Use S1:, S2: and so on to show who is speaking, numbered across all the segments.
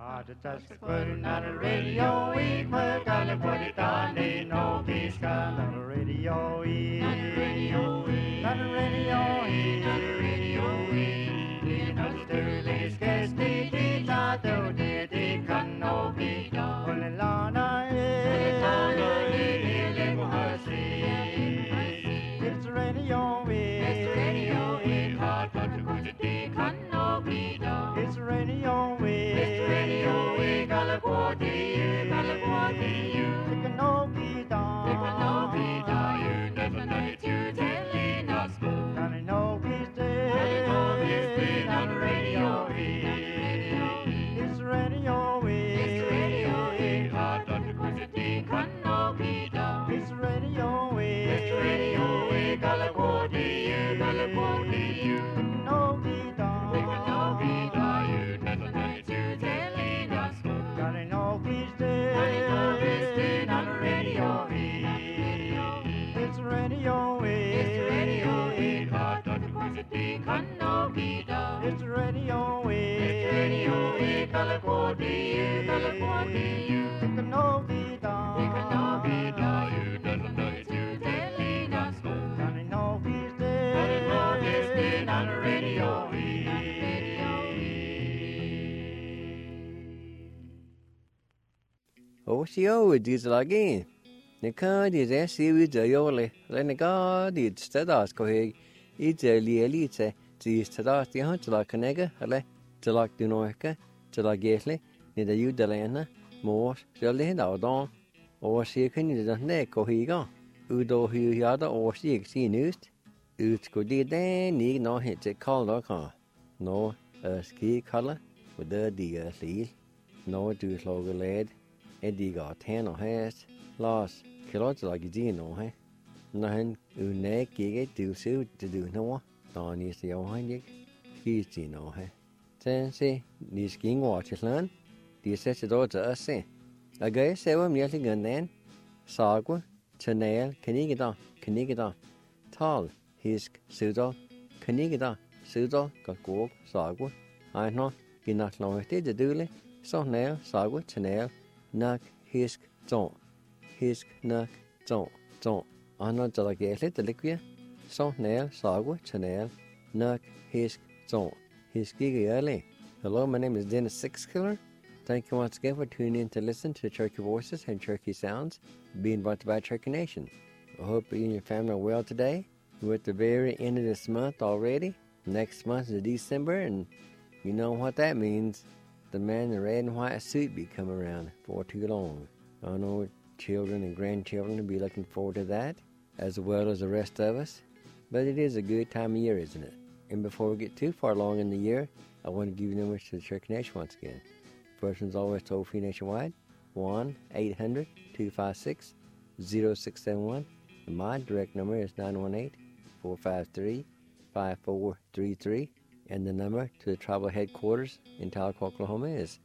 S1: Just putting on the radio, we put on the put it on, ain't no peace come on the radio, on the radio, on the radio, on the radio, in the Sterling's case, they thought they can no be done. Only Lana is it's radio, it's radio, it's hard to put it, they can no be done. It's radio, California, California, it can no be done. It can no be done. You never know it, you telling us go. And I know he's dead. And I know he's dead on the radio. It's radio. It's radio. Hard on the cause it can no be done. It's radio. It's radio. California, California, it can no be done. It can no be done. You never know it, you telling us go. And I know he's dead. And I know he's dead on the radio. It's radio. It's radio. Hard on the cause it can no be done. It's radio. It's radio. California, California, it can no be done. It can no be done. You never know it, you telling us go. And I know he's dead. And I know he's dead on the radio.
S2: Osio dis lagi. Nika dis siwi jayole. Lenika dis stadas koheg. Ijeli elite. Dis stadas di han tla kanega. Ale tla dunoeka. Tla gesle. Nida judelena. Mor. Jelle hindaudan. Osi kunni da ne kohiga. Udo hu yada osi sinust. Utskodi den ni no hit kalla ka. No ski kalla. With the dia sil. No du slogeled. Ediga ten og hæs, Lars kilotlag dino he. Nahen une gige du su de du no, Dani se jo handig, skis dino he. Tense ni sking watchland, de sette do til os se. Agay sewa mjælti ganden, sagwa, chanel, kanigida, tal, hisk, sudal, kanigida, sudal, gagog, sagwa. Ej no, ginak lovete de dule, så nær, sagwa, chanel, Nak hisk ton. Hisk nak ton. Anna jalagele deliquia. Son nail sagwa chanel. Nak hisk ton. Hiski early. Hello, my name is Dennis Sixkiller. Thank you once again for tuning in to listen to Cherokee Voices and Cherokee Sounds being brought to you by Cherokee Nation. I hope you and your family are well today. We're at the very end of this month already. Next month is December, and you know what that means. The man in the red and white suit be coming around for too long. I know children and grandchildren will be looking forward to that, as well as the rest of us. But it is a good time of year, isn't it? And before we get too far along in the year, I want to give you numbers to the Cherokee Nation once again. First one's always toll-free nationwide, 1-800-256-0671. And my direct number is 918-453-5433. And the number to the tribal headquarters in Tahlequah, Oklahoma is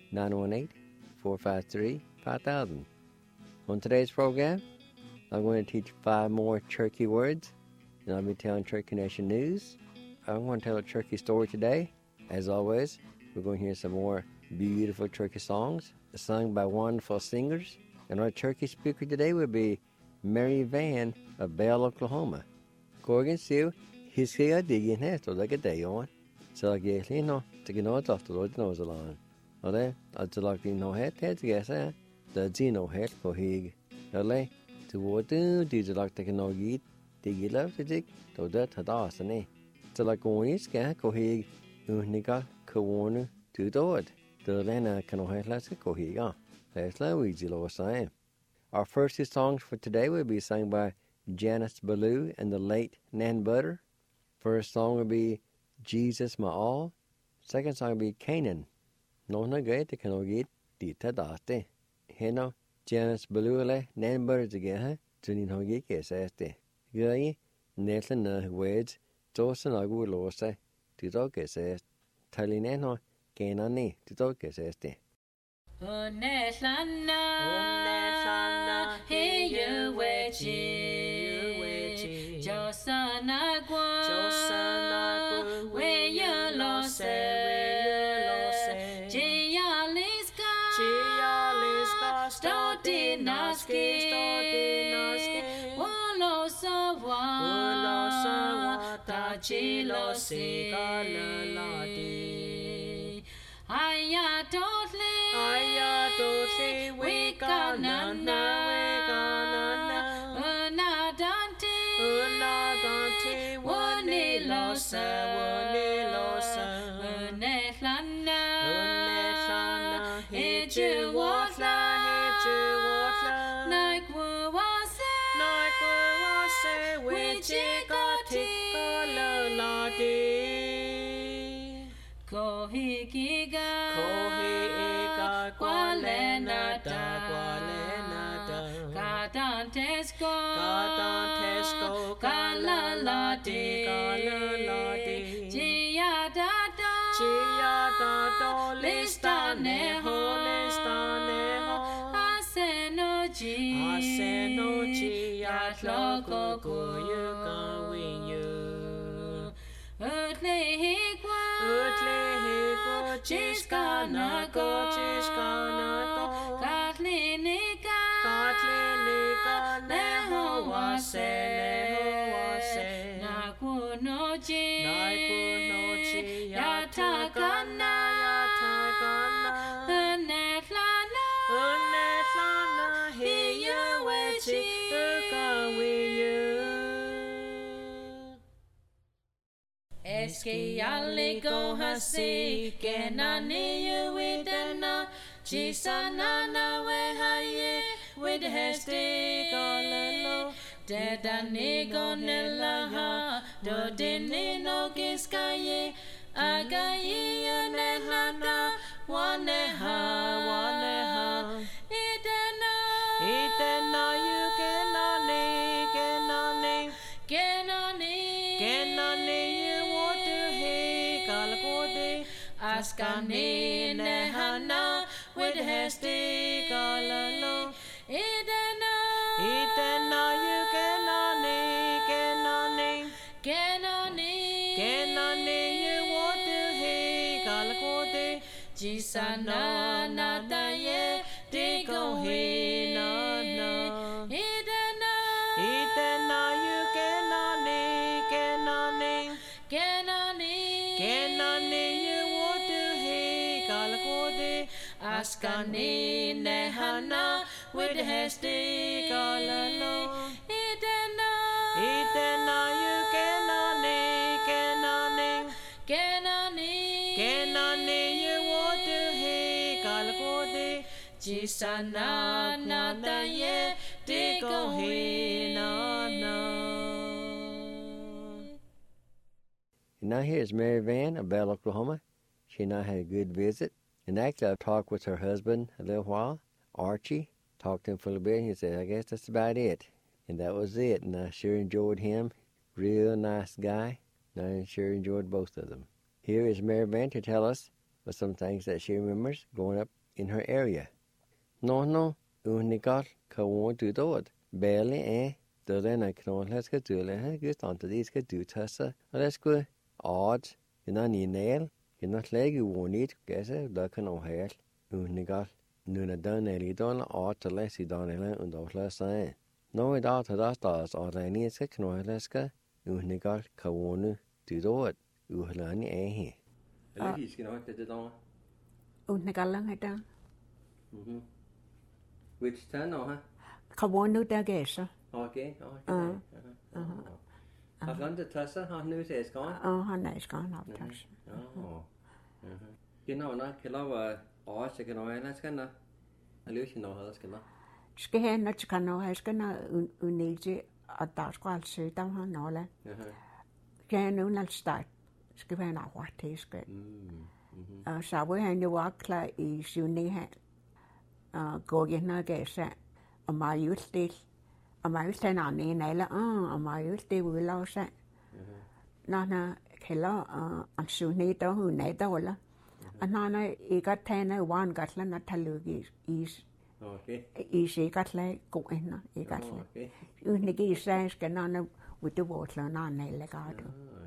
S2: 918-453-5000. On today's program, I'm going to teach 5 more Cherokee words, and I'll be telling Cherokee Nation news. I'm going to tell a Cherokee story today. As always, we're going to hear some more beautiful Cherokee songs sung by wonderful singers. And our Cherokee speaker today will be Mary Van of Bell, Oklahoma. Corgan Sue, he's here digging here, so like a day on. Så jeg no, det no after the nose along. Ole, at like no head guess the dino head for hig. Ole, to what do you like to no eat? Dig you love to dig? To that had us and eh. So like going is get ko hig, unica, coone, to do it. The lena can head let's go higa. Let's low easy low sign. Our first 2 songs for today will be sung by Janice Ballou and the late Nan Butter. First song will be Jesus My All. Second song will be Canaan. No great they can get dita date. Heno Janice Balule Nan Butter together to no geek este. Gay Nathan words Dawson Agu Lose to dog es Talineno Canani to dog este.
S3: Onesana, hey you wechi, Josana gua, when you lost it, Jia Wolo sawa ta chilo se galaladi. Aya totli we ganana una dante one losa une lana heju watla like was we Kohikiga Kwalenata Kadantesco Kalalati Chiadado Listaneho Asenoji Yatloko Kuyuka Winyu Utlehikwa Chiskanako Katlinika Neho wase Nakunochi Yatakana Unetlana Hiya wechi Ukawiyu Eski aligo hasi kenani yuidana Chisanana wehaye with hesti golalo Dedani gonelaha Dodini no giskaye Agayi yanelana Waneha Idena you Kenani Askani nehana with hesti galalo Idena you Kenani you want to he galakode Jisana nataye digo he na Idena you Kenani Askani nehana with hesti galalo Idena you Kenani you want to he galakode Jisana nataye digo he na
S2: Now here's Mary Van of Bell, Oklahoma. She and I had a good visit. And actually, I talked with her husband a little while, Archie. Talked to him for a little bit, and he said, I guess that's about it. And that was it. And I sure enjoyed him. Real nice guy. And I sure enjoyed both of them. Here is Mary Van to tell us of some things that she remembers growing up in her area. No, unikat kawan tu dod. Barely the lena knon let's go to le good on to these good do tessa. Let's go odds. Ni nail. Not like you won't eat, guess it, duck and o'hair. Unigal, Nuna done a little ought to less it on a land and of less sign. No, it ought to that stars or the needs a knoileska, Unigal, Kawonu, to do it, Uhlani he. He's going to the dawn.
S4: Unigalang it down.
S2: Which turn or
S4: Kawonu dagesa.
S2: Okay, I've learned the Tessa, how news is gone.
S4: Oh, how nice gone up, Tessa.
S2: Oh. You know, not kill or chicken oil, that's gonna illusion or that's gonna.
S4: Ske not chicano has gonna uniji at that quite say down on Nola. Can not start. Skiven out what taste good. So we had to walk like is you need go get no guess at my youth days. My youth and on in Ella, my youth day will lose it. Nana Killa, and soon need to who need the and Nana, he got 10 one got la talugi is easy got like go in, he got like. You niggy says, can on with the water on a legado.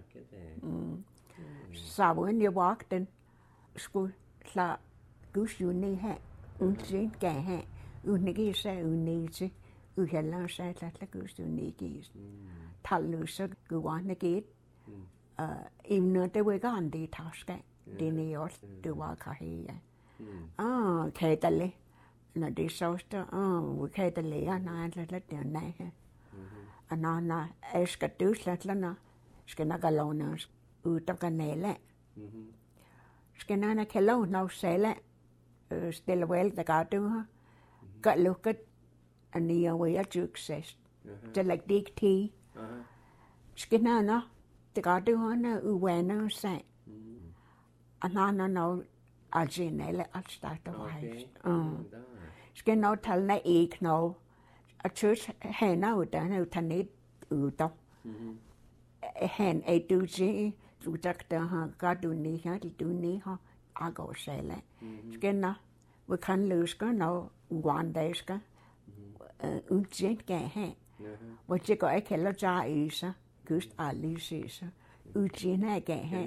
S4: So when you walked in school, la goose you need hat, unseen gay hat, unigisa unigi uhellansa tlatlakust unigis tallusa guwanigit imna te wegandi taska dinior duwakahiya kaitale na disosta wikaitale ana tlatlatna anana eskatuslatlana skenagalona utakanele skenana kelo no sele stille wel der garduha got look at ania way at success to like dig tea skenana der garduha na uwana sa anana no alginele at start of high skenna talna ek no a church hena utan utanet uto hen eduji udakta ha gaduni ha duni ha ago sele skenna we kan løske no wandeska udjet ga ha hvor det går ikke heller ja isa kyst allisisa udjena ga ha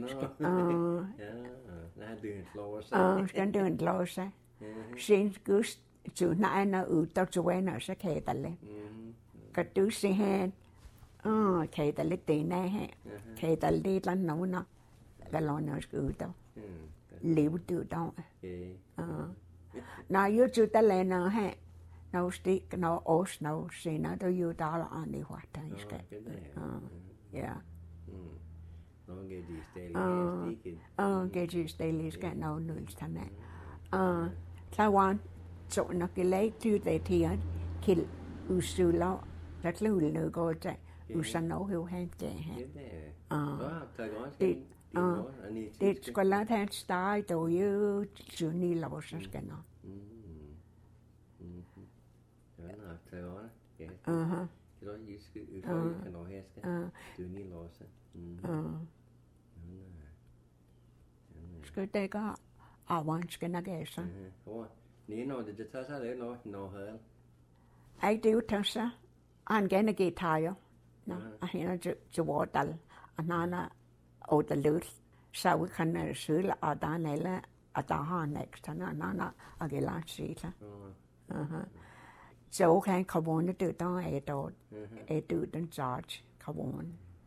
S4: skan den losa sin kyst tu naina uta tuena sa kaitalle katu se hen kaitalle tena ha kaitalle lan nona galona skuta lev du da na you tu talena ha no stick no os no sina do you dala ani what iska ja get daily ska no nuls tana Taiwan so na kelai tu te tian kil usula tatlul no go ta usano hu han te det skola ta start do you juni los ska no skal det gå avan skal na gæsa
S2: Nino, det tager sig lidt når her.
S4: Ej, det er jo tager sig. Han gerne guitar jo. Nå, og hende til Vordal. Og han og der lød. Så vi kan søge, og der er nælle, og der har han ekstra. Og det er langt siden. Så kan han komme under det, der er et år. Et år, den charge kommer under.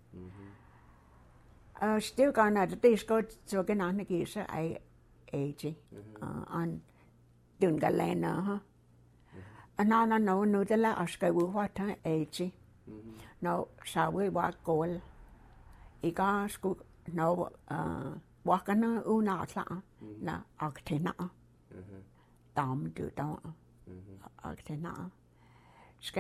S4: Og still gerne, det er godt, så kan han give sig af age. Og đừng có lên nữa ha, nó nữa đó là ở cái vụ hoa thang ấy chứ, nó sao với hoa cồn, ý có sku nó hoa cái nó u nọ là ở cái nọ, tóm từ đó, ở cái nọ, cái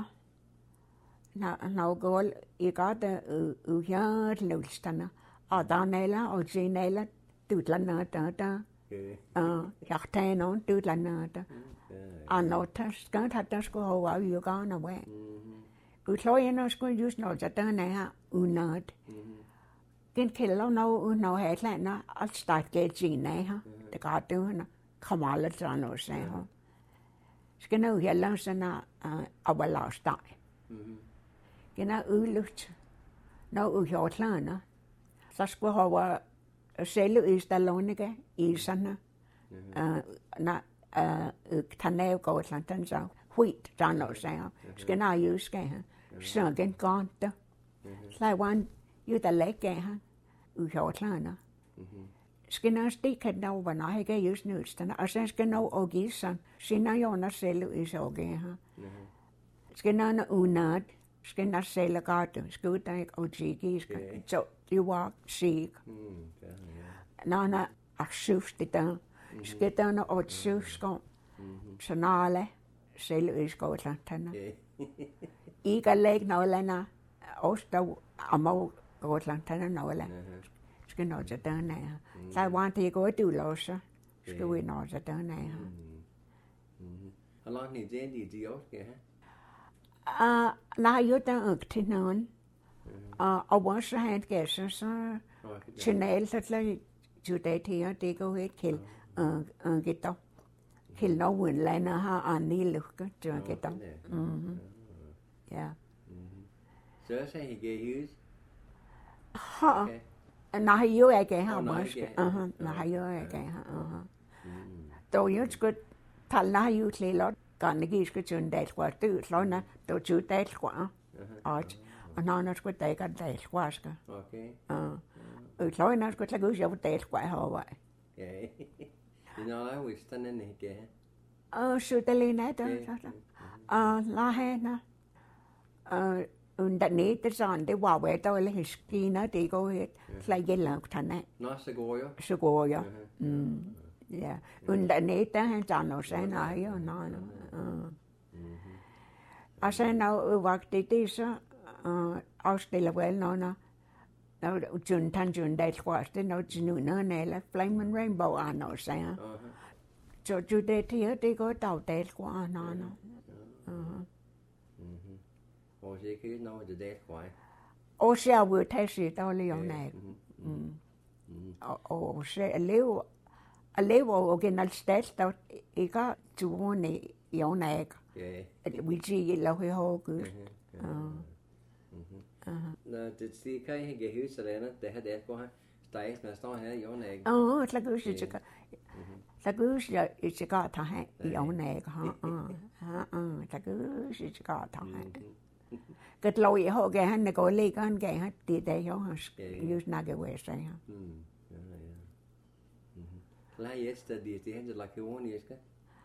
S4: nó cồn, ý có the nhớ lưu stana, ở đó này là ở trên này là từ lần nữa đó. Jag tar någon ut landet. Annars kan ta det skulle ha ju gana väg. Utlöjena skulle just nå att den är unad. Den killar nå hetlanda allt starkt gina ha. Det går då kommer alla såna och säga ha. Ska nog hela såna avalasta. Gena ulucht. Nå utlöjena. Så skulle ha selv istalloniga isana na tanev go atlantan så wheat dano så ska na ju ska så den konta Taiwan ju der lægge ha uhotlana ska na sticka no var na hege just nu stana og så skal no og gisan sina jona selv is og ha ska na unad skal na selv gata skal der og jigi skal så det var sig Nana aksusti ta sketana og susko sanale selv Skotland Iga læg nolana osta amo Skotland nola skal nå til den her Taiwan det går du losa skal vi nå til den her
S2: Hvor langt er det de også ha
S4: nej jo der til nogen og også han gæster så channel så Today here they go ahead kill get up kill no one lana ha ani look to get up yeah
S2: så sagde he get
S4: ha na you again ha mas na you again ha to you good tal na you tle lot còn cái chuyện đẹp quá tự lo na tôi chữ đẹp quá nó có đẹp cái đẹp quá cái lo na có cái gì đẹp quá hả vậy
S2: thì nó là việc tên này kìa
S4: sự tên này nè đó là hay nè đặt nít tới rồi để vào về tôi lấy ski nó thì có lại dây lợn thành này
S2: nó sẽ
S4: gọi yeah đặt nít tới hay chọn nó sẽ nói nó sẽ nói vạc tí sao Australia về nó chun thành đại quá thì nó chỉ nữa này là Flaming Rainbow nó sẽ cho chủ đề thì có tàu đại quá nó
S2: Ồ, thì cái nó là đẹp quá.
S4: Ồ, sẽ vừa thấy sự tao lấy này. Ồ, sẽ lấy cái nó state tao ý có chủ này yếu này. Vị trí là hơi hồ cứ.
S2: Nó thì cái hiểu sẽ là nó đẹp quá. Tại nó sao hay yếu này.
S4: Là cứ sẽ cái là cứ sẽ có thằng hay yếu này là cứ sẽ có thằng hay. Cái lối họ cái hắn này có lấy cái hắn thì để cho hắn use na cái way say ha.
S2: Là yesterday thì hắn là cái one years cái.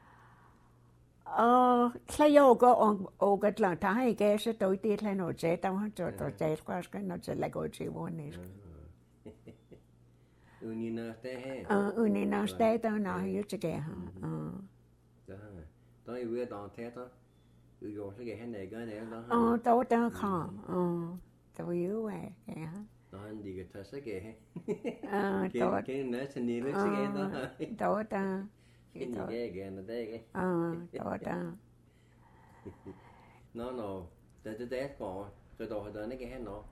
S4: Là yo có cái là thay cái sẽ tối tiết là nó chế tao hắn cho chế qua cái nó sẽ lại có chế one years.
S2: Unina té.
S4: Unina té tao nó hiểu chứ cái ha.
S2: Tôi vừa đón thế đó. Rồi cái hắn này cái này đó.
S4: Tôi đang khó. Tôi hiểu vậy cái hả?
S2: Nó ăn đi cái thật sự cái.
S4: Tôi
S2: cái nó sẽ đi lúc cái đó.
S4: Tôi đang.
S2: Cái gì cái nó đây cái.
S4: Tôi đang.
S2: Nó để còn cái đồ đó cái hắn nó.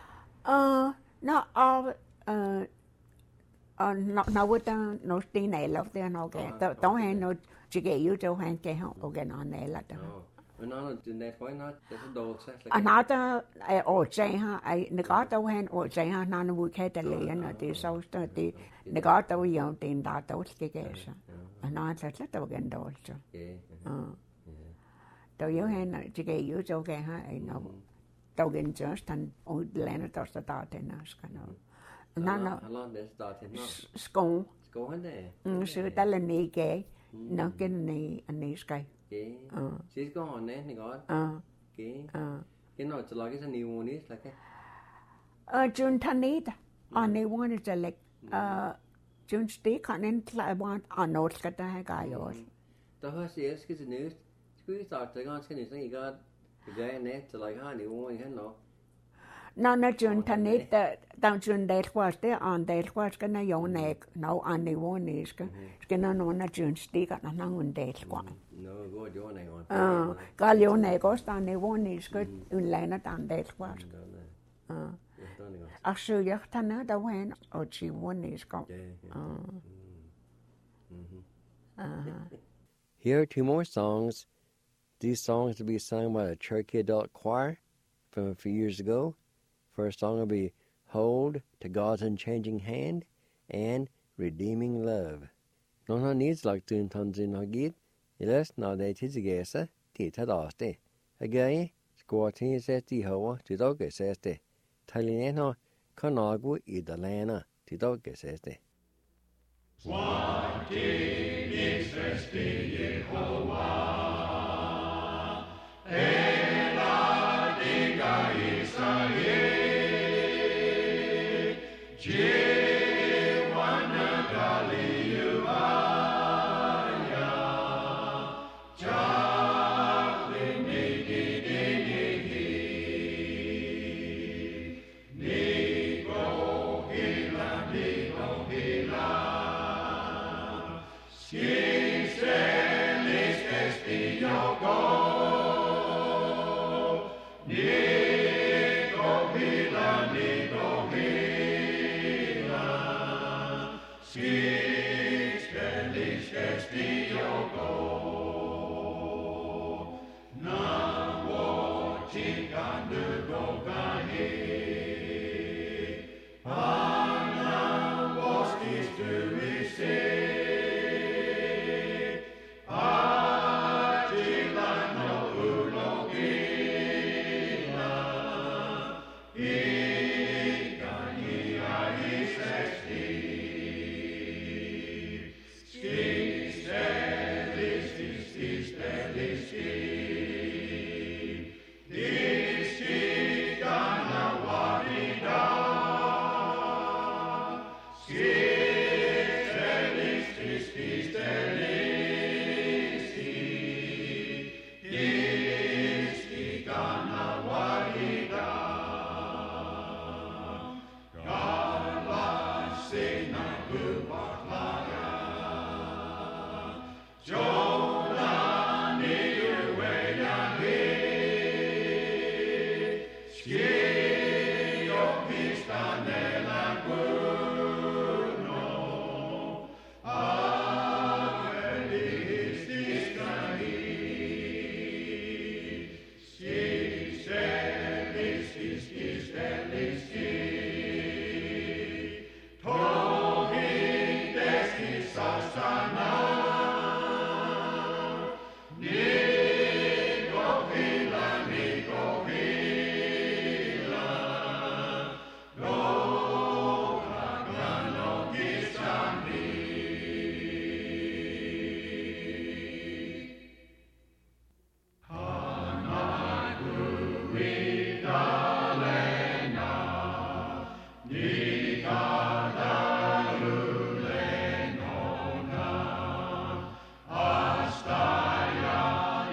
S4: Nó vừa đang nó đi này là cái nó cái. Tôi hay nó chỉ cái yếu cho hàng cái họ cái nó này là đó.
S2: Nó trên đây khói nó để đồ sắc.
S4: Nó ta ở trên ha, nó có tao hen ở trên ha, nó vui khai trả lời nó thì sau đó thì nó có tao dùng tiền đã tao cái sao, nó rất là tao gần đồ chứ. Tao nhớ hen chỉ cái yếu cho cái ha, nó tao gần cho thành ở lại nó tao sẽ tạo thế nào cái nó.
S2: Nó để tạo thế nó.
S4: Scone
S2: hết đấy.
S4: Sự ta là này cái, nó cái này anh ấy cái.
S2: Chỉ có họ nè, có cái nó chỉ là cái new one is là cái
S4: June Tanit anh ấy want it like June stick anh ấy lại want anh nói cái đó hay cái rồi
S2: đó là cái news cứ tạo cái cái news này cái này chỉ là cái new one cái nó
S4: June Tanit tao June day qua thế anh day qua cái này dùng này nó anh ấy want is cái nó June stick anh nó muốn day qua
S2: nó có chỗ này
S4: cái chỗ này có sao này vốn này cái lại nó tàn đẹp quá sự giác thanh nó đâu hay ở chỉ vốn này có
S2: Here are two more songs. These songs will be sung by a Cherokee adult choir from a few years ago. First song will be Hold to God's Unchanging Hand and Redeeming Love. Nó needs like to tons in our git. Yes, now they together, thì thật đó thế. Again, squatting says the hoa, to dog says the. Talino, Conagu, Idalana, to dog says the.
S1: Squatting is the hoa.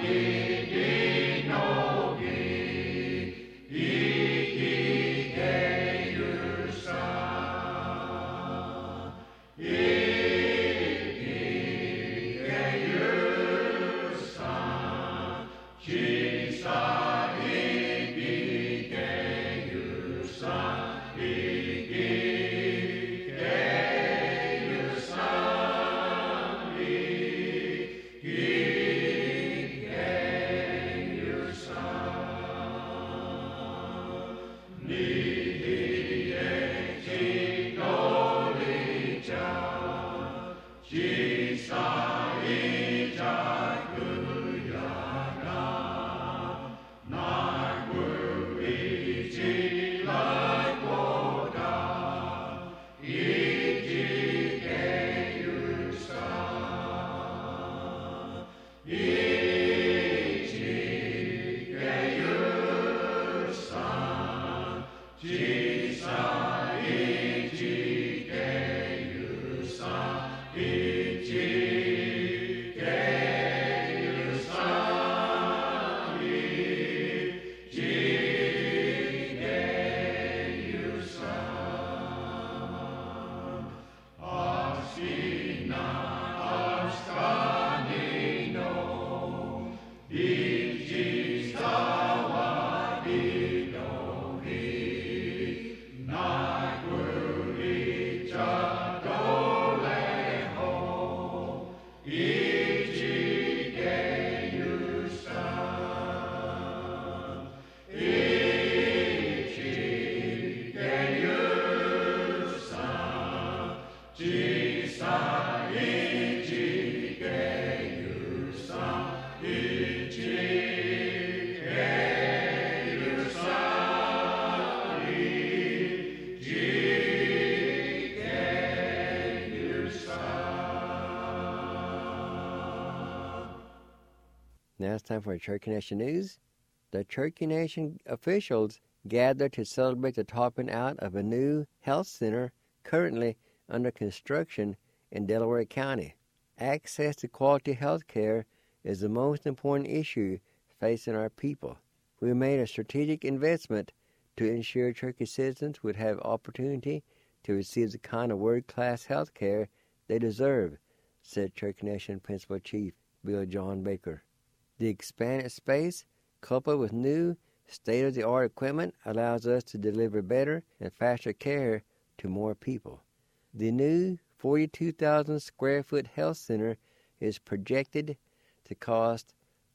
S2: Now it's time for Cherokee Nation News. The Cherokee Nation officials gathered to celebrate the topping out of a new health center currently under construction in Delaware County. Access to quality health care is the most important issue facing our people. We made a strategic investment to ensure Cherokee citizens would have opportunity to receive the kind of world-class health care they deserve, said Cherokee Nation Principal Chief Bill John Baker. The expanded space, coupled with new state-of-the-art equipment, allows us to deliver better and faster care to more people. The new 42,000 square foot health center is projected to cost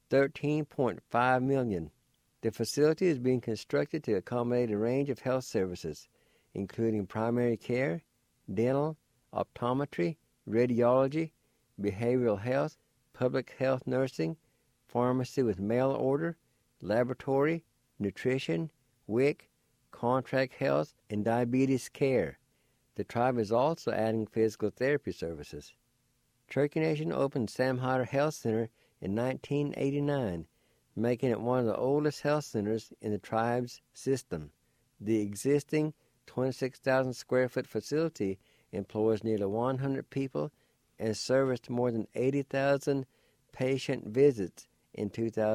S2: $13.5 million. The facility is being constructed to accommodate a range of health services, including primary care, dental, optometry, radiology, behavioral health, public health nursing, pharmacy with mail order, laboratory, nutrition, WIC, contract health, and diabetes care. The tribe is also adding physical therapy services. Cherokee Nation opened Sam Hyder Health Center in 1989, making it one of the oldest health centers in the tribe's system. The existing 26,000 square foot facility employs nearly 100 people and serviced more than 80,000 patient visits in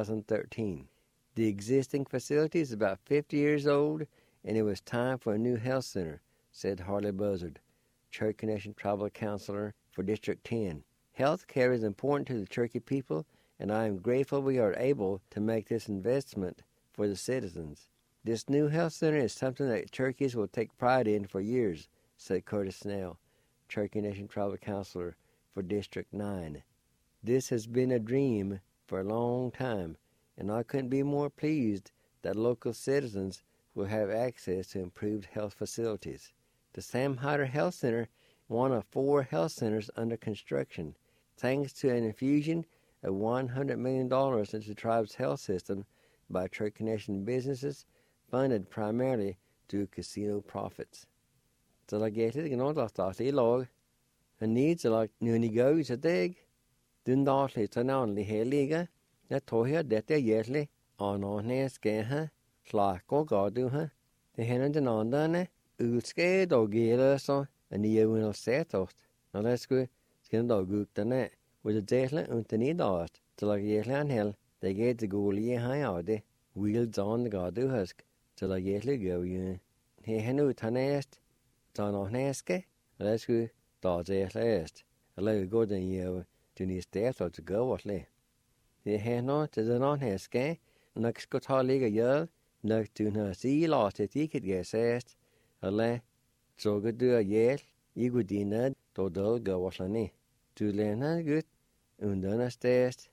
S2: 2013. The existing facility is about 50 years old, and it was time for a new health center, said Harley Buzzard, Cherokee Nation Tribal Counselor for District 10. Health care is important to the Cherokee people, and I am grateful we are able to make this investment for the citizens. This new health center is something that Cherokees will take pride in for years, said Curtis Snell, Cherokee Nation Tribal Counselor for District 9. This has been a dream for a long time, and I couldn't be more pleased that local citizens will have access to improved health facilities. The Sam Hyder Health Center, one of 4 health centers under construction, thanks to an infusion of $100 million into the tribe's health system by Cherokee Nation businesses funded primarily through casino profits. Delegated Gnodastati log, and needs like Nunigo a dig. Dundalli Tananli Heliga, that Tohia detta yearly on Neskeha, Slako Goduha, the Henandanandane, Ulske Dogila so, and the Yewinal Setot. Now let's go, Skin Doguk the net, with a Zetla Untani Dart, till like Yetlan Hill, Det get til gode lige her det. Will John går du husk. Til at gætle gå jo. Han ud næst. Så når næske. Lad sgu da det læst. Eller gå den jo. Du ni stærter til gå og slæ. Det her nå til den anden næske. Nok skal ta ligge gjør. Nok du har sige lad til tiket gæsest. Eller så går du hjæl. I går dine. Da død gå og slæ. Du læner godt. Under stærst.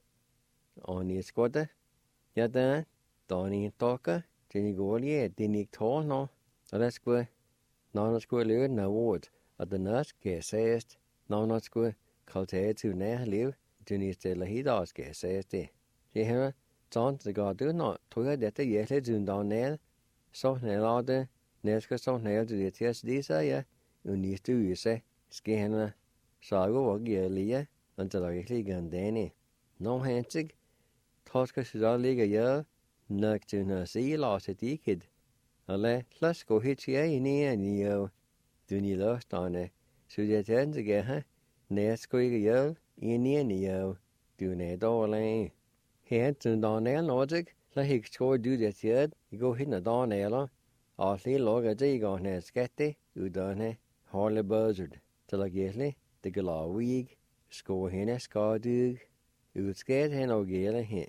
S2: Og ni skåde. Ja da. Da ni takker. Den i går lige, den ikke tål nå. Og der skulle, når der skulle løbe den af ordet, og den også skal sæst, når der skulle kalde til nær liv, den i stedet helt også skal sæst det. Det her, sådan det går du, når tror jeg dette hjælper til den nær, så nær det, næste så nær til det til at sige sig, ja, og næste uge sig, skal hende, så gå og give lige, og der ikke ligger en denne. Når han sig, tror skal så ligge gjøre, nok til at sige lad sig diket. Eller lad os gå helt til en jo. Du ni løsterne. Så det er den til her. Nær skal ikke gøre en jo. Du er dårlig. Her til den er noget. Lad ikke tro du det til. I går hen og den eller. Og lige lukker det i går nær skatte. Uddanne. Holde bøzert. Til at gælde. Det kan lade vig. Skå hende skadig. Udskat hende og gælde hen.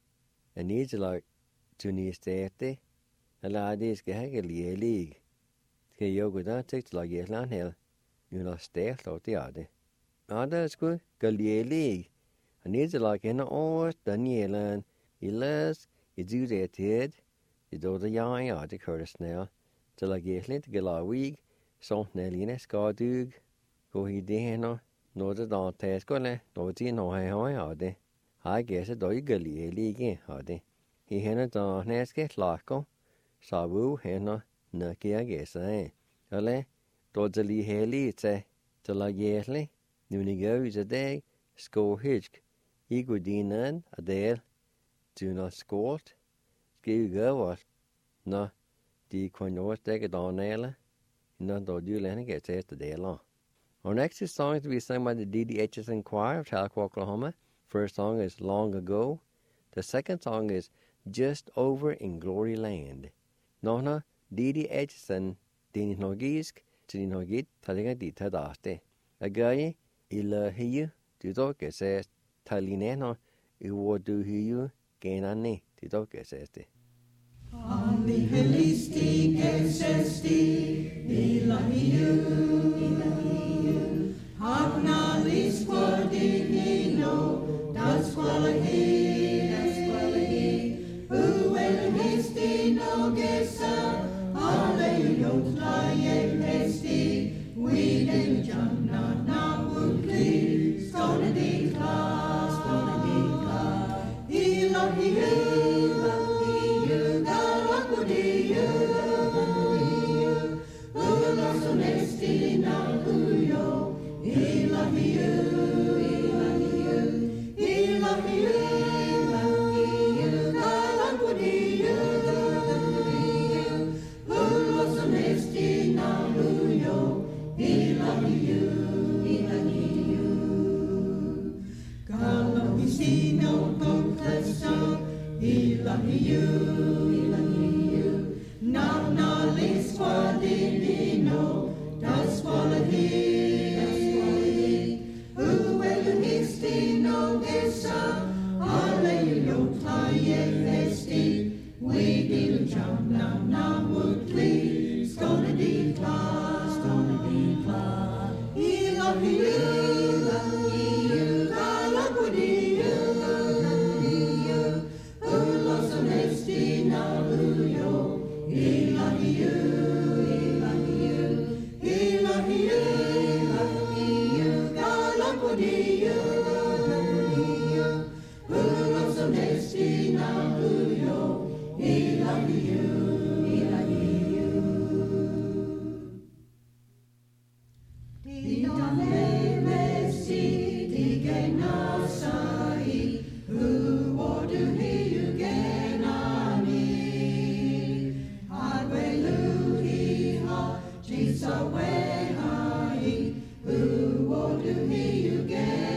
S2: En i til at du ni stærte. Eller det skal have lige lige. Skal jeg gå der til at lage land her. Nu er stærkt og det er det. Og der skulle gå lige lige. Og ned til at lage hende over den i land. I læs. I du det tid. I do det jeg det kører snær. Til at lage lidt gælde så nærligende skal du. Gå i det hende. Når det der taskerne. Når det når jeg har det. Har jeg gæsset dog ikke lige lige har det. I hende der næske lakker. Så vil hende nødvendig gæse af. Eller, da det lige hellige til at gjøre, nu ni gør ud af dag, skå hysk. I går dinen og del, du når skålt, skal I gøre, når de kun overstikker dernæle, når du lander gæt til deler. Our next song is we sung by the D.D. Aitchison Choir of Tahlequah, Oklahoma. First song is Long Ago. The second song is Just Over in Glory Land. Nona D.D. Aitchison, din norgisk, til din norgit, tager dit tadaste. Agaye, illa hiu, du dokke sæst, talinena, uo du hiu, genane, du dokke sæste.
S3: Anni helisti kesesti, illa hiu, Hagna lisqua divino, das qualahi, Uel histino gesa, Alleluia tlaie hesti, Widin jamna na wukli, Stonadi kla, Elohiu, Galakudiu, Ulos honesti na uyo, Elohiu, Galakudiu, Ulos honesti na uyo, Elohiu, Galakistino confesso, Elohiu, na lisqua divino, das qualahi, Ueluhistino gesa, Alleluia tlaie festi, Widil jamna na wukli, Stonadi kla, Elohiu, Galakudiu, Ulos honesti na uyo, Elohiu, Galakudiu, Ulos honesti na uyo, Elohiu. Didane mesi digena sai, uodu hiu genani, Alleluia, Jisa wehai, uodu hiu genani.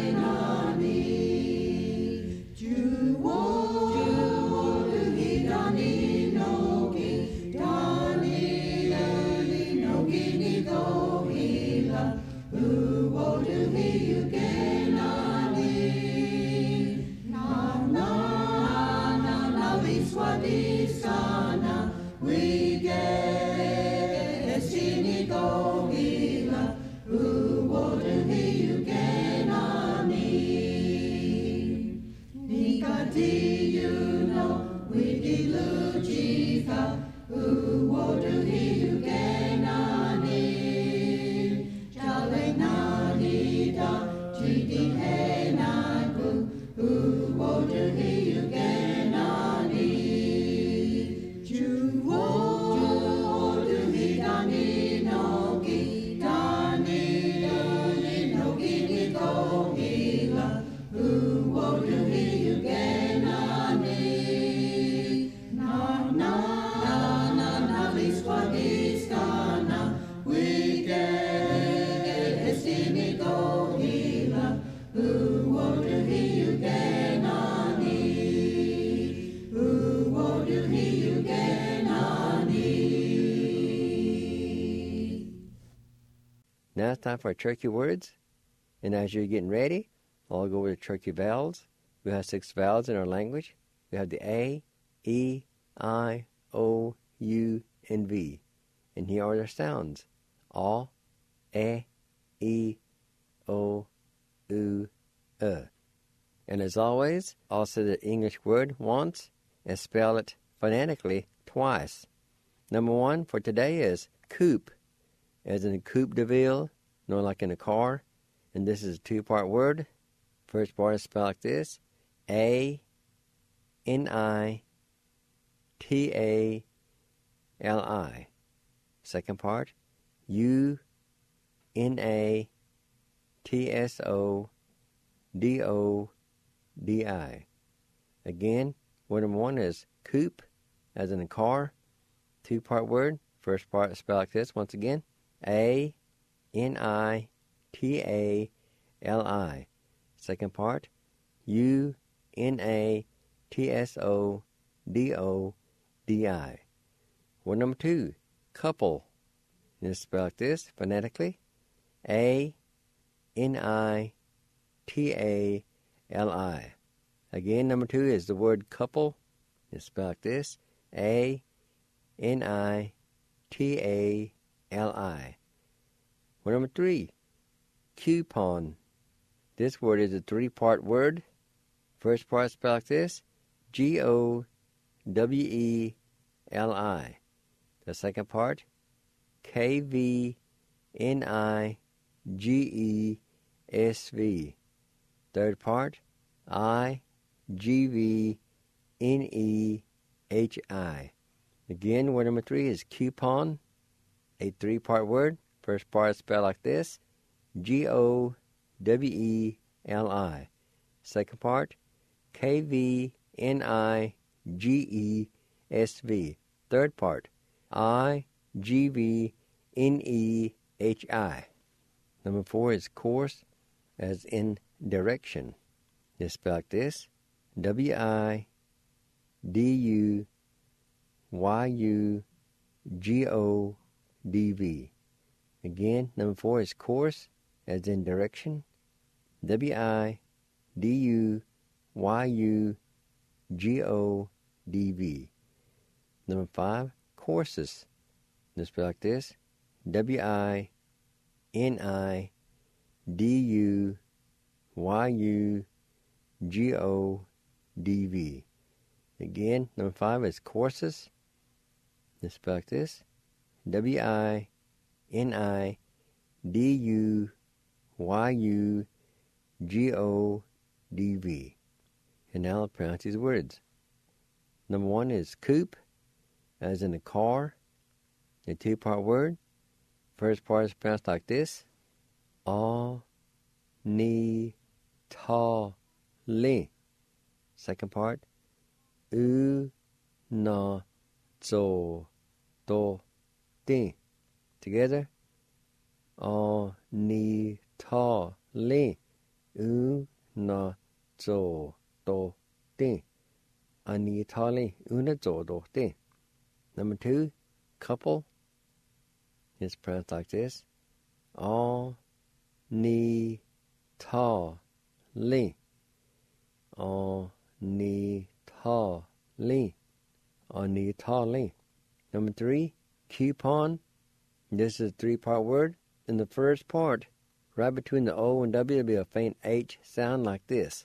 S2: Now it's time for our turkey words. And as you're getting ready, I'll go over the turkey vowels. We have 6 vowels in our language. We have the A, E, I, O, U, and V. And here are their sounds. A, E, O, U, And as always, I'll say the English word once and spell it phonetically twice. Number 1 for today is coupe, as in coupe de ville, like in a car. And this is a 2-part word. First part is spelled like this: A-N-I-T-A-L-I. Second part, U-N-A-T-S-O-D-O-D-I. Again, word number 1 is coupe, as in a car. 2-part word. First part is spelled like this once again: A-N-I-T-A-L-I. Second part, U-N-A-T-S-O-D-O-D-I. Word number 2, couple. And it's spelled like this phonetically: A-N-I-T-A-L-I. Again, number 2 is the word couple. It's spelled like this: A-N-I-T-A-L-I. Word number 3, coupon. This word is a 3-part word. First part is spelled like this: G-O-W-E-L-I. The second part, K-V-N-I-G-E-S-V. Third part, I-G-V-N-E-H-I. Again, word number 3 is coupon, a 3-part word. First part is spelled like this: G-O-W-E-L-I. Second part, K-V-N-I-G-E-S-V. Third part, I-G-V-N-E-H-I. Number 4 is course, as in direction. It's spelled like this: W-I-D-U-Y-U-G-O-D-V. Again, number 4 is course, as in direction. W-I-D-U-Y-U-G-O-D-V. Number 5, courses. It's spelled like this: W-I-N-I-D-U-Y-U-G-O-D-V. Again, number 5 is courses. It's spelled like this: W-I-N-I-D-U-Y-U-G-O-D-V. And now I'll pronounce these words. Number 1 is coupe, as in a car. A 2-part word. First part is pronounced like this: A-Ni-Ta-Li. Second part, U-Na-Zo-Do-Di. Together, A-Ni-Ta-Li. U-Na-Zo-Do-Di. A-Ni-Ta-Li. U-Na-Zo-Do-Di. Number 2, couple. It's pronounced like this: A-Ni-Ta-Li. A-Ni-Ta-Li. A-Ni-Ta-Li. Number 3, coupon. This is a 3-part word. In the first part, right between the O and W, will be a faint H sound like this: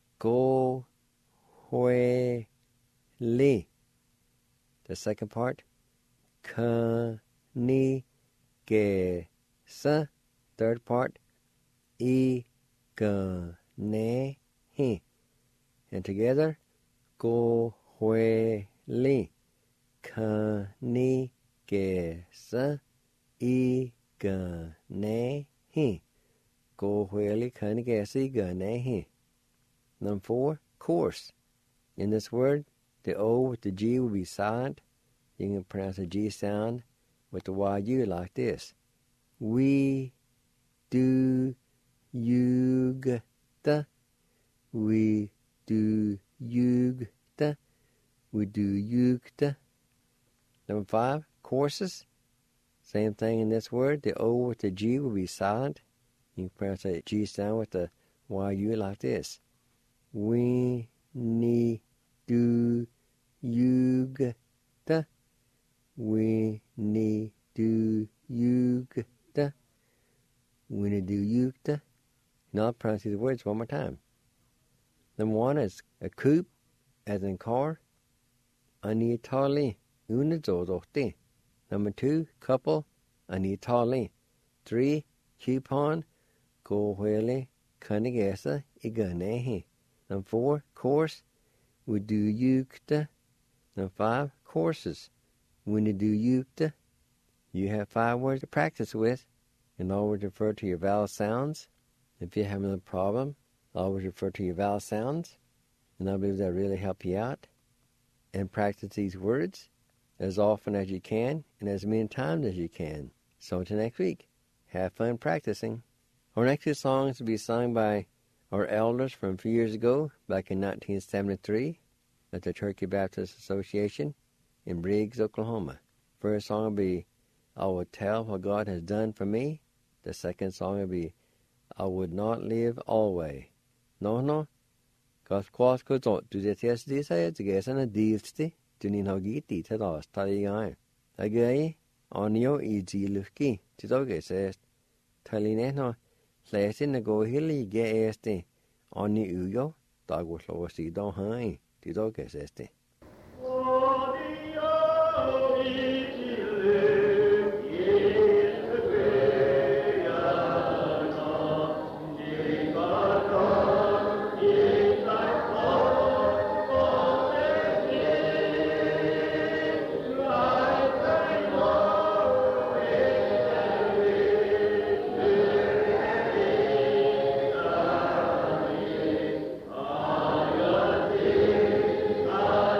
S2: Go-Hue-Li. The second part, Ka-Ni-Ge-Sa. Third part, I-Ga-Ne-Hi. And together, go hue li kani gesa I gane hi. Go hue li kani gesa I gane hi. Number 4, course. In this word, the O with the G will be silent. You can pronounce the G sound with the YU like this. We do yugta. We do yugta. We do yugta. Number 5, courses. Same thing in this word. The O with the G will be silent. You can pronounce the G sound with the YU like this. We ni do yugta. We ni do yugta. We ni do yugta. Now I'll pronounce these words one more time. Number 1 is a coupe, as in car. Anitali, unizodoti. Number 2, couple. Anitali. 3, coupon. Gohwele, kanigesa, iganehi. Number 4, course. Uduyukta. Number 5, courses. Winiduyukta. You have 5 words to practice with, and always refer to your vowel sounds. If you have another problem, always refer to your vowel sounds, and I believe that really help you out. And practice these words as often as you can and as many times as you can. So until next week, have fun practicing. Our next 2 songs will be sung by our elders from a few years ago, back in 1973, at the Turkey Baptist Association in Briggs, Oklahoma. First song will be, I Will Tell What God Has Done For Me. The second song will be, I Would Not Live Always. No. Gaskwasko du det de sier til gesene divsti, du nin har gitt de til rasta I gang. Agei, anjo I diluki, til dog sest. Talineno, slæsin at gå hele I gæste, anjo ujo, dag var slå sig dog hai, til dog sest.
S1: I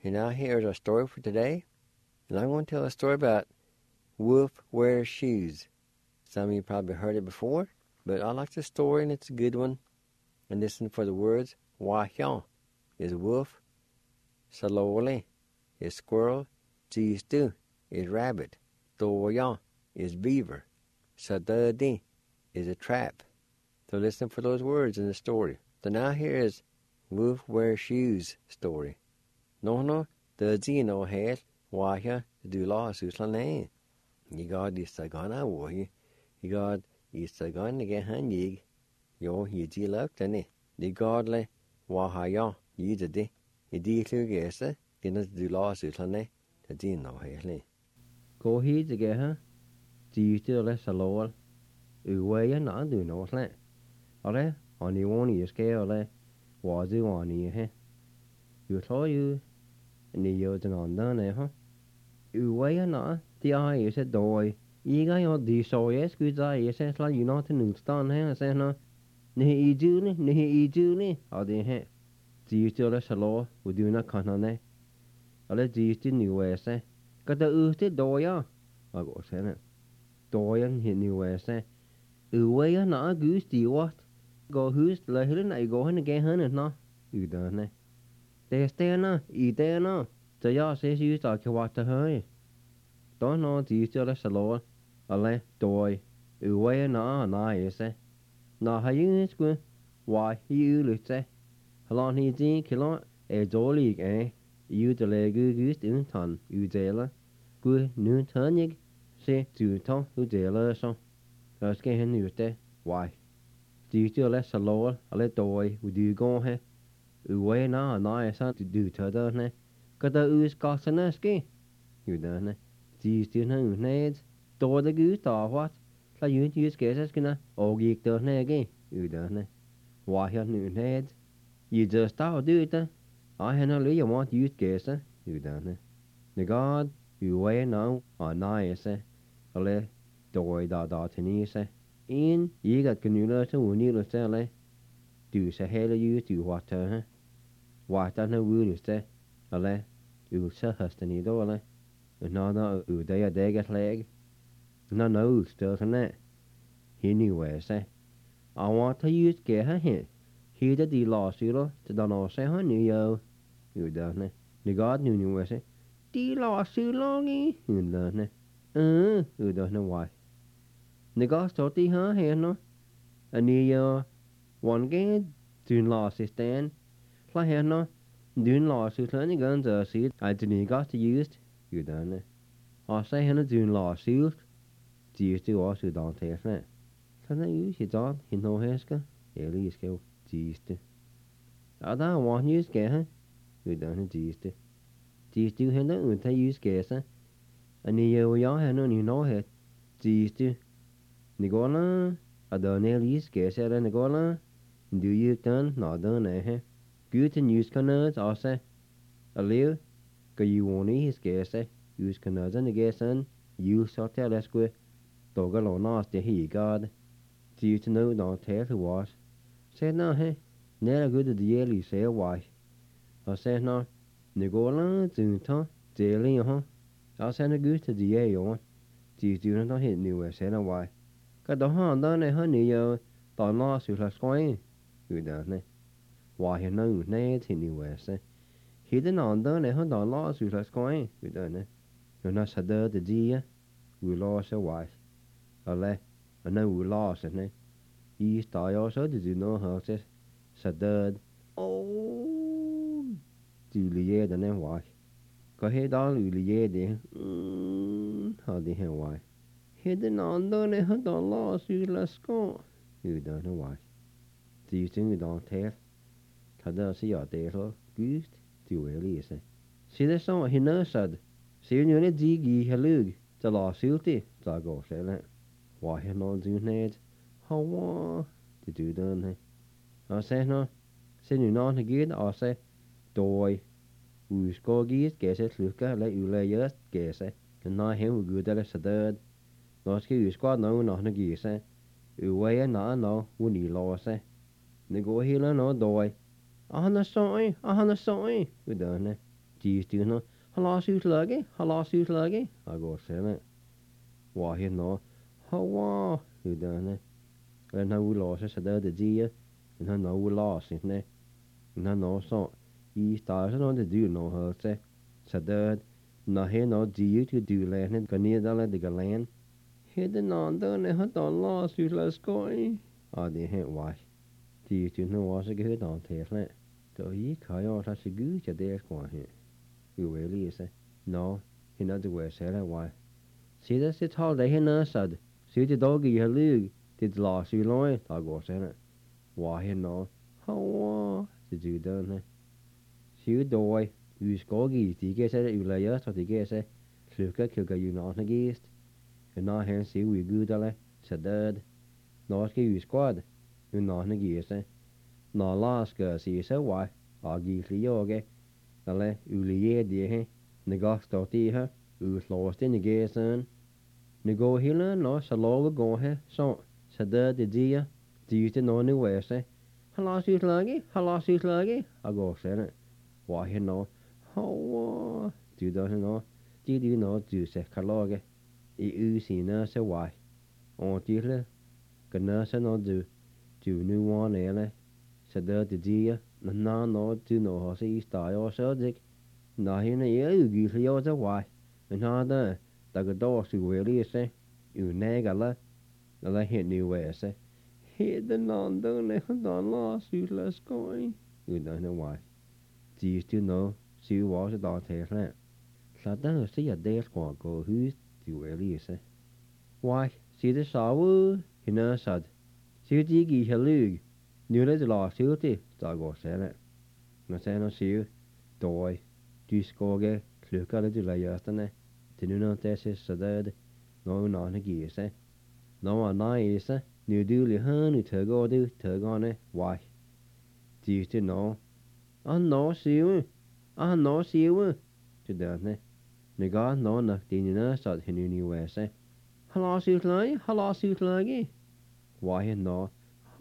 S2: And now here's our story for today. And I'm going to tell a story about Wolf Wears Shoes. Some of you probably heard it before, but I like the story and it's a good one. And listen for the words. Wahyan is wolf. Salole is squirrel. Jistu is rabbit. Doyan is beaver. Sadadi is a trap. So listen for those words in the story. So now here is Wolf Wears Shoes story. No, the Zeno has Wahya du la Suslane. You got this Sagana Wahi. You got this Sagan again Hanig. Yo, you deluct any. The godly Wahaya, you did it. You declare, didn't do la Suslane. The Zeno has. Go here to get her. Do you still less a lol? Uway and not do no slant. Ole, on the one you scale, was you on you, eh? You saw you, and the years and on done, eh, huh? Uway and not, the eye is a doy. You got your de so yes, good eye, says like you not in Newston, eh? I say no. Nehe Julie, or the eh? Do you still less a law? We do not con on eh? Ole, do you still new way, say? Got the oosted doya. I go say it. Doyan hit new way, say. Uway and not goose, do you what? Go who's like hidden, I go in again, honey, no? You done, eh? They stay no, eat there no. So y'all says you talk what to her. Don't know, do you still less a law? Ale, doy. Uway and not, you say. Now, how you is good? Why, you look say. How long he did, kill a jolly, eh? You the leg goose in ton, you jailer. Good new turnig, say to ton, who jailer so. Let's get him new day. Why? Do you still less a lower, a little doy, would you go here? Uway na, I son to do to the ne. Got the ooze cost an ski. You done it. Do you still know nades? Do the goose or what? Like you use guesses gonna, oh, geek the naggy. You done it. Why your new nades? You just start do it. I had no you want use guesses. You done it. The god, you way now, or nice, a le, doy da tenise. In, you got canula to needle sell, do say hell you to what, what I know will say, a le, you sell hustany dollar. No, they a day get leg. No, still to net. He knew where say. I want to use get her here. He did the last year to don't say honey, yo. You done it. The god knew where say. The last too longy. You done it. You don't know why. The god thought the her here no. And the one game, doing last is stand. Like here no. Doing last is learning guns or seed. I didn't got to use. You done it. I say henne doing last suit. Do you still also don't take it? Can I use it on? He no heska? Eli skill. Geeste. I don't want you to get her. You done it, geeste. Do you still henne until you scarce? And you young hen you know it. Geeste. Nicola. I don't know you scarce at Nicola. Do you done? Not done, eh? Good and use canards, I say. A live. Go you won't eat scarce. Use canards and the guesson. You sort of let's go. Dog alone asked the he god. Do you to know don't tell who was? Said no, hey. Never good at the yearly say why. I said no. Nicola, Zunta, daily, I send a good to the year on. Do you do not hit new where said why? Got the hand done a honey, yo. Don't lost you last coin. You done it. Why he know nades he knew where say. He didn't undone a hundred lost you last coin. You done it. You're not so dirty, the dear. We lost a wife. Ale, I know we lost it, ne? He style also did you know how to say dad. Oh, Julie, the name why? Go ahead, all Julie, dear. How the hell why? He didn't undone a hundred lost you last go. You don't know why. Do you think you don't tell? Kada see your day, goose, do you really say? See the song he knows said. See you in a diggy halug. The lawsuity, so go say that. Why he not do need? How to do done? I say no. Say you not again. I say, doy. We go geese guess it. Look at let you lay just guess it. And not him who good at a third. Not you squad no not a geese. You way and not no. We need law say. They go here no doy. 100 sorry. We done it.
S5: Dí tú nó halású lagi a go sena wa hi no hawa hu dana na u los sa da de dia na no u los ne na no so I sta no de du no ha se sa da na he no di tu du le ne gani da le de galan he de no da ne ha don los u la skoi a de he wa di tu no wa se ge don te le to I ka yo sa se gu cha de ko he u we li se no he na de we se la wa see this it's all day na sad see the doggy ha lug did lost you loin ta go se na wa he no how did you done see doi u skogi di ge se u la ya so di ge se sluka kilga you not na geest and na hen see we good ale sadad no ski u squad u not na geest na laska see se wa agi li yoge ale u li ye di he na gasto ti ha u lost in the geesten na go hila no sa lo go he so sadad de dia di te no ni we se halasi lagi a go se na wa he no how do do no di no do se kaloge I u si na se wa on di le gna se no do nu one ele sadad de dia na no do no ho se sta yo so dik na he na ye u gi yo se wa na da da go do su we li se u negala la he ni we se he the non do ne don la su la skoi u da na wa di tu no si wa se da te le sa da se ya de ko go hu di we li se wa si de sa wu hina sad si di gi halu nu le de la su ti da go se le na se no si doi du skoge kluka le du la yastane nu no te se sadad no na na gi se no a na is nu du li han u te go ne why di tu no no si wu tu da ne ga no na ti na sa hinu ni we se halasi lagi why no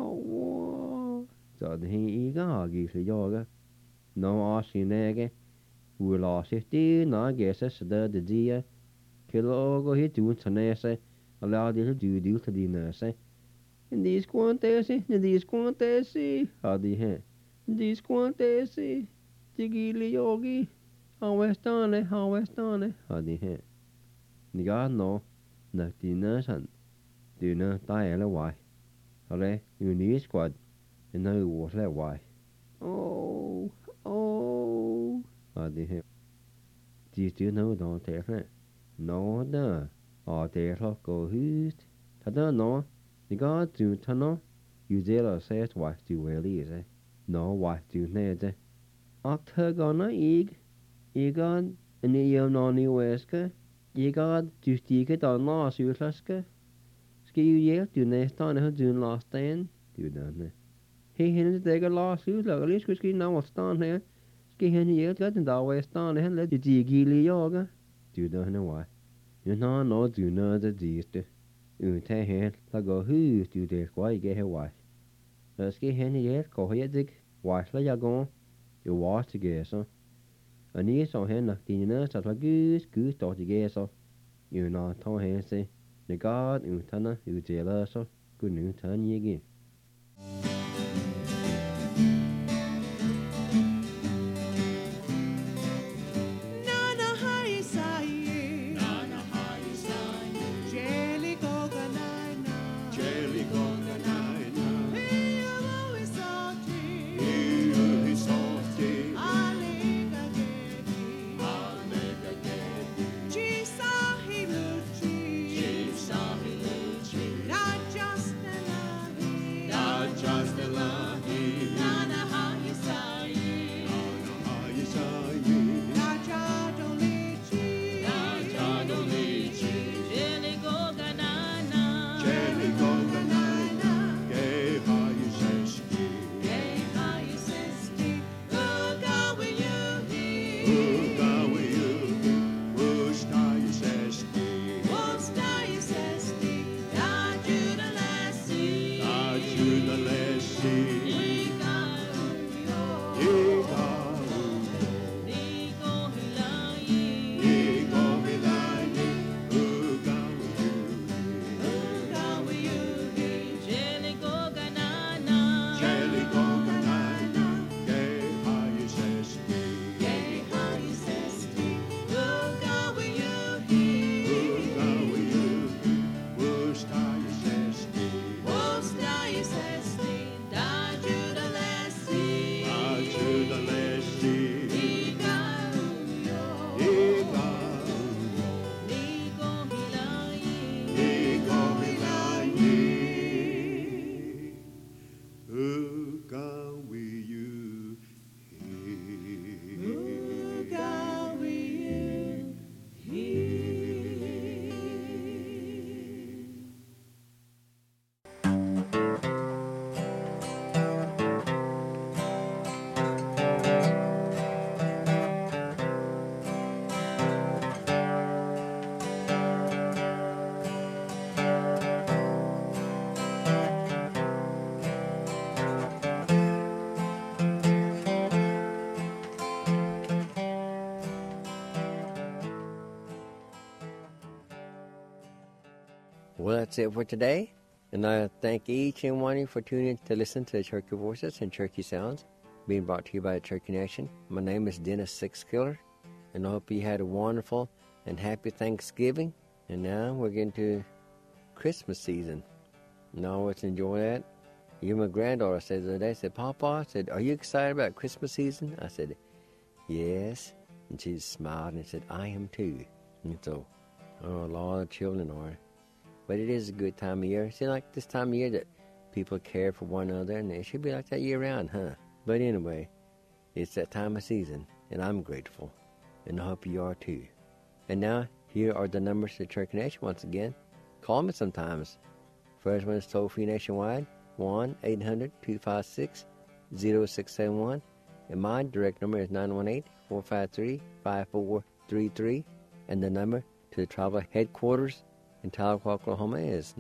S5: how da he ga gi se yoga no a si nege u la se ti na ge se da de dia kilo go hit tu tanese allow the do to the nurse in these quantesi adi he these quantesi tigili yogi hawestane adi he niga no na tinasan dina taele why ale you need squad and no was let why oh adi he do you know don't take it no da a de lo go hust ta da no ni ga tu ta no you de la se wa tu we li se no wa tu ne de octa ga na ig ga ni yo no ni weska I ga tu ti ke da na su laska ski you ye tu ne sta ne du last stand tu da ne he hin de ga la su la li ski na wa sta ne ski hin ye ga da we sta ne le di gi li yoga tu da ne wa you know no do no the diste u te he la go hu tu de kwa ge he wa ski hen ye ko ye dig wa la ya go you wa to ge so ani so hen na ti na sa la gus to ge so you know to he se the god u tana u je la so ku nu tan ye ge
S2: Well, that's it for today. And I thank each and one of you for tuning in to listen to Cherokee Voices and Cherokee Sounds, being brought to you by the Cherokee Nation. My name is Dennis Sixkiller, and I hope you had a wonderful and happy Thanksgiving. And now we're getting to Christmas season. And I always enjoy that. Even my granddaughter said the other day, said, Papa, are you excited about Christmas season? I said, yes. And she smiled and said, I am too. And so, a lot of children are. But it is a good time of year. It seems like this time of year that people care for one another, and it should be like that year-round, huh? But anyway, it's that time of season, and I'm grateful, and I hope you are too. And now, here are the numbers to the Cherokee Nation once again. Call me sometimes. First one is toll-free nationwide, 1-800-256-0671. And my direct number is 918-453-5433. And the number to the tribal headquarters in Tahlequah, Oklahoma is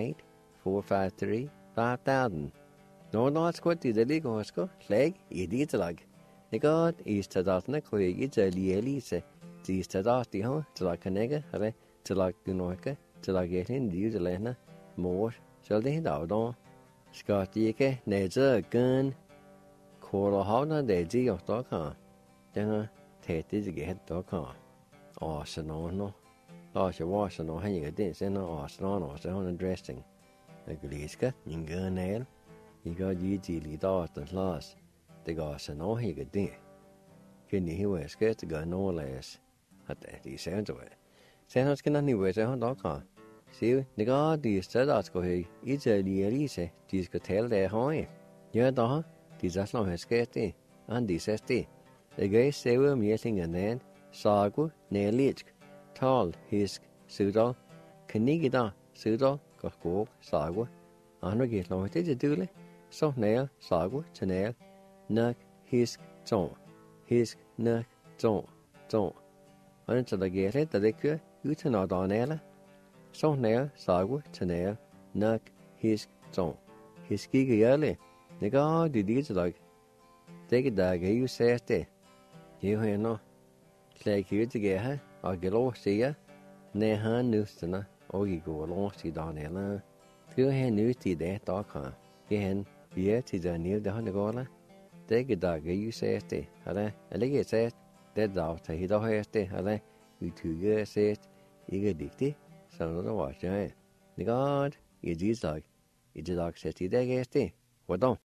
S2: 918-453-5000. Nordaskot I Deligosko, Slag, Iditalag. The God is to that Nicoy, it's a Lielise, the Stadati Ho, to like a nigger, to like Gunoka, to like getting the Udelena, more, shall they down. Scott Yeke, Nature, Gun, Coral Howna, the G of Doka. Then Tate is get Doka. Oh, no. Oh, she was no hanging a dance and no arsenal or sound dressing. The Gleeska, in gun nail, he got easily dot and lost. The goss and all he could do. Can you hear where scared to go no less? At that, he sounds away. Sounds can anyway, so Doka. See, the God is said that go he, it's a Elise, these could tell their high. Yeah, Doha, these are not his scarcity, and this is the gay sailor meeting and then, Sagu, Nelich. Tal, Hisk, Sudal, Kanigida, Sudal, Gokok, Sagwa, Anragit Long, did you do it? So nail, Sagwa, Chanel, Nuck, Hisk, Zon, Hisk, Nuck, Zon. Until the gate, the liquor, you to not on Ella. So nail, Sagwa, Chanel, Nuck, Hisk, Zon, Hiski early. The God did it like. Take it dog, you say it. You hear no. Like you to get her. I get lost here. Neha Newston, or you go lost to Donella. Two hen news to that dog, huh? Again, yet is a near the Hondagola. Take a dog, you say, Hale, a leg says, that dog, he don't have to, Hale, you 2 years says, you get dicty, some of the watch, eh? The God, you just dog, says, he did, what don't?